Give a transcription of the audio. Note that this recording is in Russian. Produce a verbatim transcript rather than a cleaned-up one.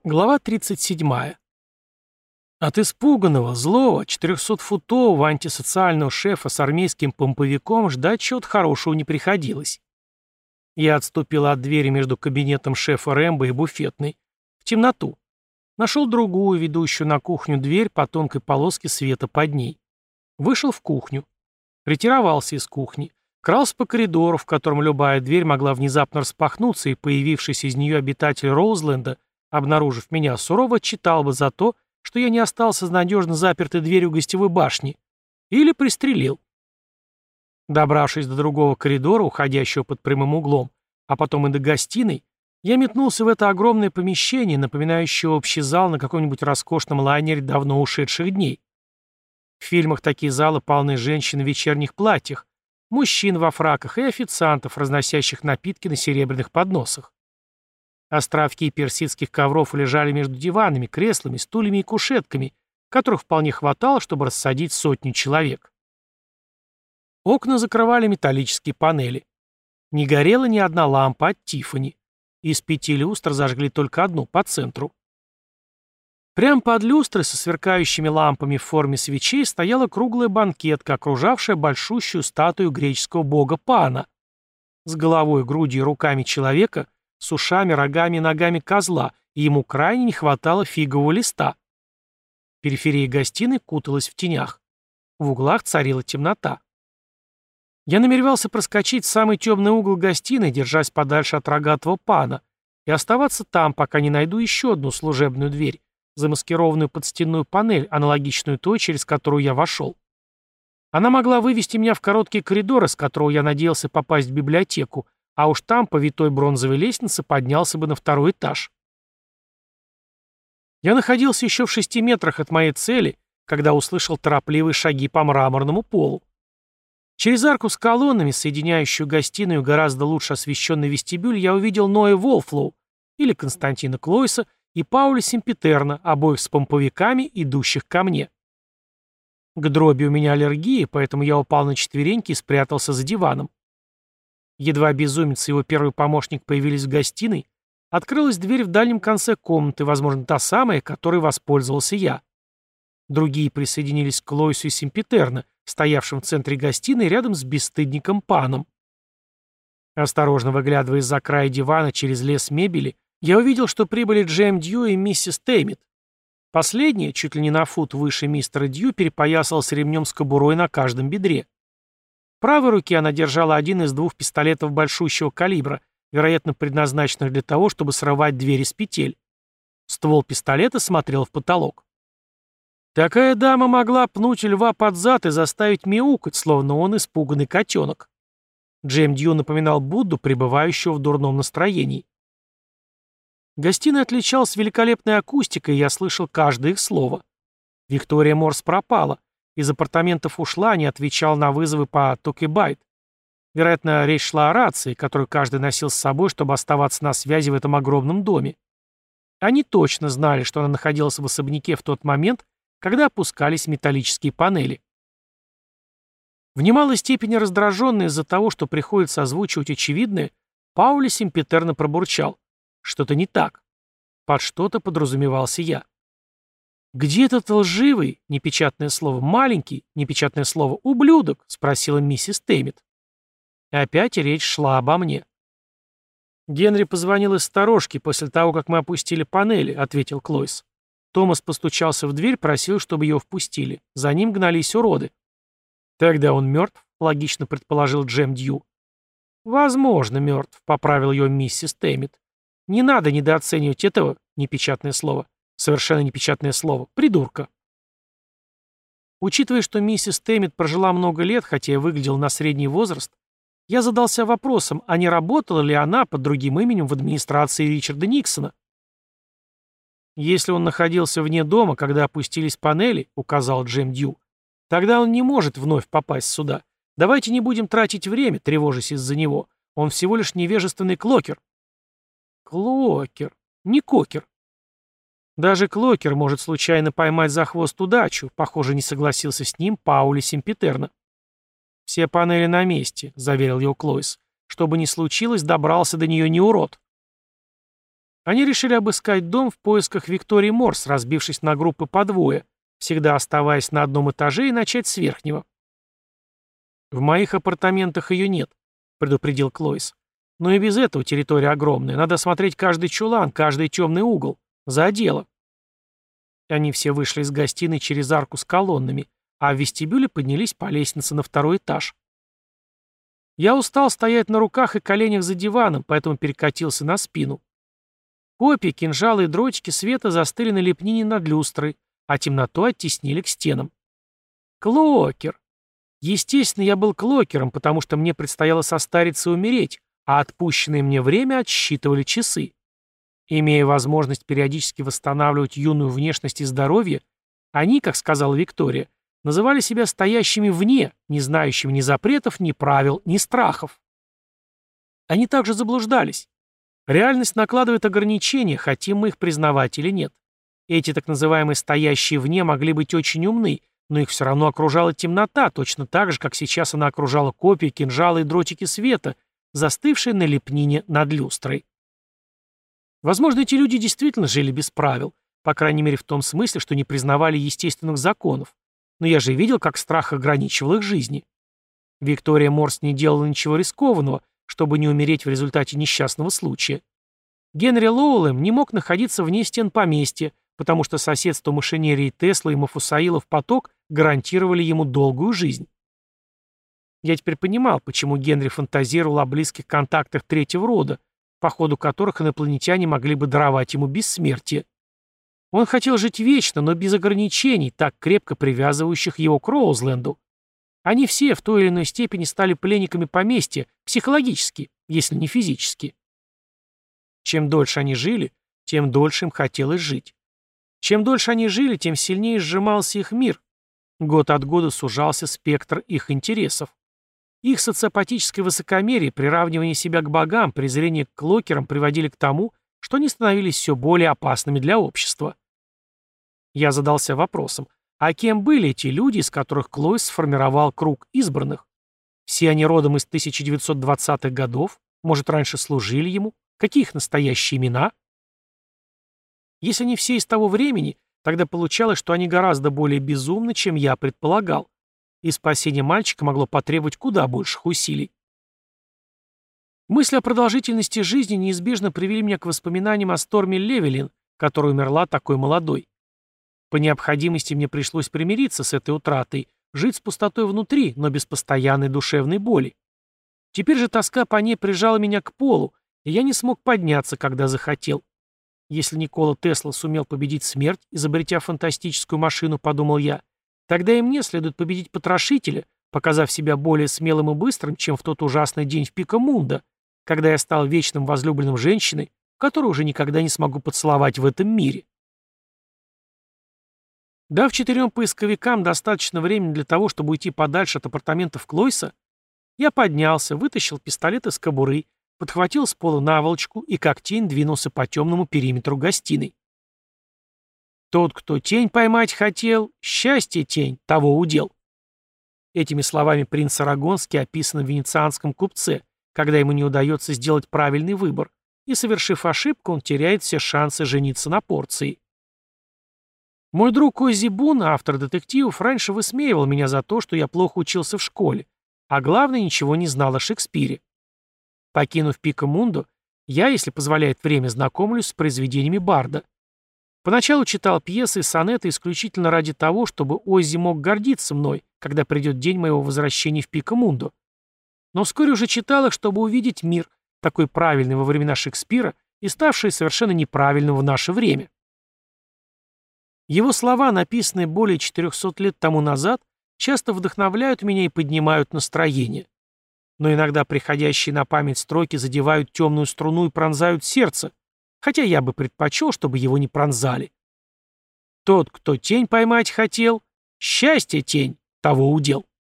Глава тридцать седьмая. От испуганного, злого, четырехсотфутового антисоциального шефа с армейским помповиком ждать чего-то хорошего не приходилось. Я отступил от двери между кабинетом шефа Рэмбо и буфетной, в темноту. Нашел другую, ведущую на кухню дверь по тонкой полоске света под ней. Вышел в кухню. Ретировался из кухни. Крался по коридору, в котором любая дверь могла внезапно распахнуться, и появившийся из нее обитатель Роузленда, обнаружив меня, сурово отчитал бы за то, что я не остался с надежно запертой дверью гостевой башни. Или пристрелил. Добравшись до другого коридора, уходящего под прямым углом, а потом и до гостиной, я метнулся в это огромное помещение, напоминающее общий зал на каком-нибудь роскошном лайнере давно ушедших дней. В фильмах такие залы полны женщин в вечерних платьях, мужчин во фраках и официантов, разносящих напитки на серебряных подносах. Островки персидских ковров лежали между диванами, креслами, стульями и кушетками, которых вполне хватало, чтобы рассадить сотню человек. Окна закрывали металлические панели. Не горела ни одна лампа от Тиффани. Из пяти люстр зажгли только одну, по центру. Прямо под люстрой со сверкающими лампами в форме свечей стояла круглая банкетка, окружавшая большущую статую греческого бога Пана. С головой, грудью и руками человека, с ушами, рогами и ногами козла, и ему крайне не хватало фигового листа. Периферия гостиной куталась в тенях. В углах царила темнота. Я намеревался проскочить в самый темный угол гостиной, держась подальше от рогатого Пана, и оставаться там, пока не найду еще одну служебную дверь, замаскированную под стенную панель, аналогичную той, через которую я вошел. Она могла вывести меня в короткий коридор, из которого я надеялся попасть в библиотеку, а уж там, по витой бронзовой лестнице, поднялся бы на второй этаж. Я находился еще в шести метрах от моей цели, когда услышал торопливые шаги по мраморному полу. Через арку с колоннами, соединяющую гостиную и гораздо лучше освещенный вестибюль, я увидел Ноя Волфлоу, или Константина Клойса, и Пауля Семпетерна, обоих с помповиками, идущих ко мне. К дроби у меня аллергия, поэтому я упал на четвереньки и спрятался за диваном. Едва безумец и его первый помощник появились в гостиной, открылась дверь в дальнем конце комнаты, возможно, та самая, которой воспользовался я. Другие присоединились к Лойсу и Семпетерна, стоявшим в центре гостиной рядом с бесстыдником Паном. Осторожно выглядывая из-за края дивана через лес мебели, я увидел, что прибыли Джейм Дью и миссис Теймит. Последняя, чуть ли не на фут выше мистера Дью, перепоясалась ремнем с кобурой на каждом бедре. В правой руке она держала один из двух пистолетов большущего калибра, вероятно, предназначенных для того, чтобы срывать двери с петель. Ствол пистолета смотрел в потолок. Такая дама могла пнуть льва под зад и заставить мяукать, словно он испуганный котенок. Джейм Дью напоминал Будду, пребывающего в дурном настроении. Гостиная отличалась великолепной акустикой, и я слышал каждое их слово. Виктория Морс пропала. Из апартаментов ушла, не отвечал на вызовы по Токебайт. Вероятно, речь шла о рации, которую каждый носил с собой, чтобы оставаться на связи в этом огромном доме. Они точно знали, что она находилась в особняке в тот момент, когда опускались металлические панели. В немалой степени раздраженный из-за того, что приходится озвучивать очевидное, Паули Семпетерна пробурчал. Что-то не так. Под что-то подразумевался я. «Где этот лживый, непечатное слово, маленький, непечатное слово, ублюдок?» — спросила миссис Теймит. И опять речь шла обо мне. «Генри позвонил из сторожки после того, как мы опустили панели», — ответил Клойс. Томас постучался в дверь, просил, чтобы его впустили. За ним гнались уроды. «Тогда он мертв», — логично предположил Джем Дью. «Возможно, мертв», — поправил ее миссис Теймит. «Не надо недооценивать этого, непечатное слово, совершенно непечатное слово, придурка». Учитывая, что миссис Теймит прожила много лет, хотя и выглядела на средний возраст, я задался вопросом, а не работала ли она под другим именем в администрации Ричарда Никсона. «Если он находился вне дома, когда опустились панели», — указал Джем Дью, «тогда он не может вновь попасть сюда. Давайте не будем тратить время, тревожась из-за него. Он всего лишь невежественный клокер». «Клокер, не кокер». «Даже клокер может случайно поймать за хвост удачу», — похоже, не согласился с ним Паули Семпетерна. «Все панели на месте», — заверил его Клойс. «Что бы ни случилось, добрался до нее не урод». Они решили обыскать дом в поисках Виктории Морс, разбившись на группы по двое, всегда оставаясь на одном этаже и начать с верхнего. «В моих апартаментах ее нет», — предупредил Клойс. «Но и без этого территория огромная. Надо осмотреть каждый чулан, каждый темный угол. За дело». Они все вышли из гостиной через арку с колоннами, а в вестибюле поднялись по лестнице на второй этаж. Я устал стоять на руках и коленях за диваном, поэтому перекатился на спину. Копья, кинжалы и дротики света застыли на лепнине над люстрой, а темноту оттеснили к стенам. Клокер. Естественно, я был клокером, потому что мне предстояло состариться и умереть, а отпущенное мне время отсчитывали часы. Имея возможность периодически восстанавливать юную внешность и здоровье, они, как сказала Виктория, называли себя стоящими вне, не знающими ни запретов, ни правил, ни страхов. Они также заблуждались. Реальность накладывает ограничения, хотим мы их признавать или нет. Эти так называемые «стоящие вне» могли быть очень умны, но их все равно окружала темнота, точно так же, как сейчас она окружала копья, кинжалы и дротики света, застывшие на лепнине над люстрой. Возможно, эти люди действительно жили без правил, по крайней мере в том смысле, что не признавали естественных законов, но я же видел, как страх ограничивал их жизни. Виктория Морс не делала ничего рискованного, чтобы не умереть в результате несчастного случая. Генри Лоуэлл не мог находиться вне стен поместья, потому что соседство машинерии Тесла и Мафусаилов поток гарантировали ему долгую жизнь. Я теперь понимал, почему Генри фантазировал о близких контактах третьего рода, по ходу которых инопланетяне могли бы даровать ему бессмертие. Он хотел жить вечно, но без ограничений, так крепко привязывающих его к Роузленду. Они все в той или иной степени стали пленниками поместья, психологически, если не физически. Чем дольше они жили, тем дольше им хотелось жить. Чем дольше они жили, тем сильнее сжимался их мир. Год от года сужался спектр их интересов. Их социопатическое высокомерие, приравнивание себя к богам, презрение к клокерам приводили к тому, что они становились все более опасными для общества. Я задался вопросом, а кем были эти люди, из которых Клойс сформировал круг избранных? Все они родом из тысяча девятьсот двадцатых годов, может, раньше служили ему? Какие их настоящие имена? Если они все из того времени, тогда получалось, что они гораздо более безумны, чем я предполагал, и спасение мальчика могло потребовать куда больших усилий. Мысли о продолжительности жизни неизбежно привели меня к воспоминаниям о Сторми Левелин, которая умерла такой молодой. По необходимости мне пришлось примириться с этой утратой, жить с пустотой внутри, но без постоянной душевной боли. Теперь же тоска по ней прижала меня к полу, и я не смог подняться, когда захотел. Если Никола Тесла сумел победить смерть, изобретя фантастическую машину, подумал я, тогда и мне следует победить потрошителя, показав себя более смелым и быстрым, чем в тот ужасный день в Пикамундо, когда я стал вечным возлюбленным женщиной, которую уже никогда не смогу поцеловать в этом мире. Дав четырем поисковикам достаточно времени для того, чтобы уйти подальше от апартаментов Клойса, я поднялся, вытащил пистолет из кобуры, подхватил с пола наволочку и как тень двинулся по темному периметру гостиной. «Тот, кто тень поймать хотел, счастье тень, того удел». Этими словами принц Арагонский описан в венецианском купце, когда ему не удается сделать правильный выбор, и, совершив ошибку, он теряет все шансы жениться на порции. Мой друг Оззи Бун, автор детективов, раньше высмеивал меня за то, что я плохо учился в школе, а главное, ничего не знал о Шекспире. Покинув Пикамундо, я, если позволяет время, знакомлюсь с произведениями Барда. Поначалу читал пьесы и сонеты исключительно ради того, чтобы Оззи мог гордиться мной, когда придет день моего возвращения в Пикамундо. Но вскоре уже читал их, чтобы увидеть мир, такой правильный во времена Шекспира и ставший совершенно неправильным в наше время. Его слова, написанные более четырехсот лет тому назад, часто вдохновляют меня и поднимают настроение. Но иногда приходящие на память строки задевают темную струну и пронзают сердце, хотя я бы предпочел, чтобы его не пронзали. Тот, кто тень поймать хотел, счастье тень, того удел.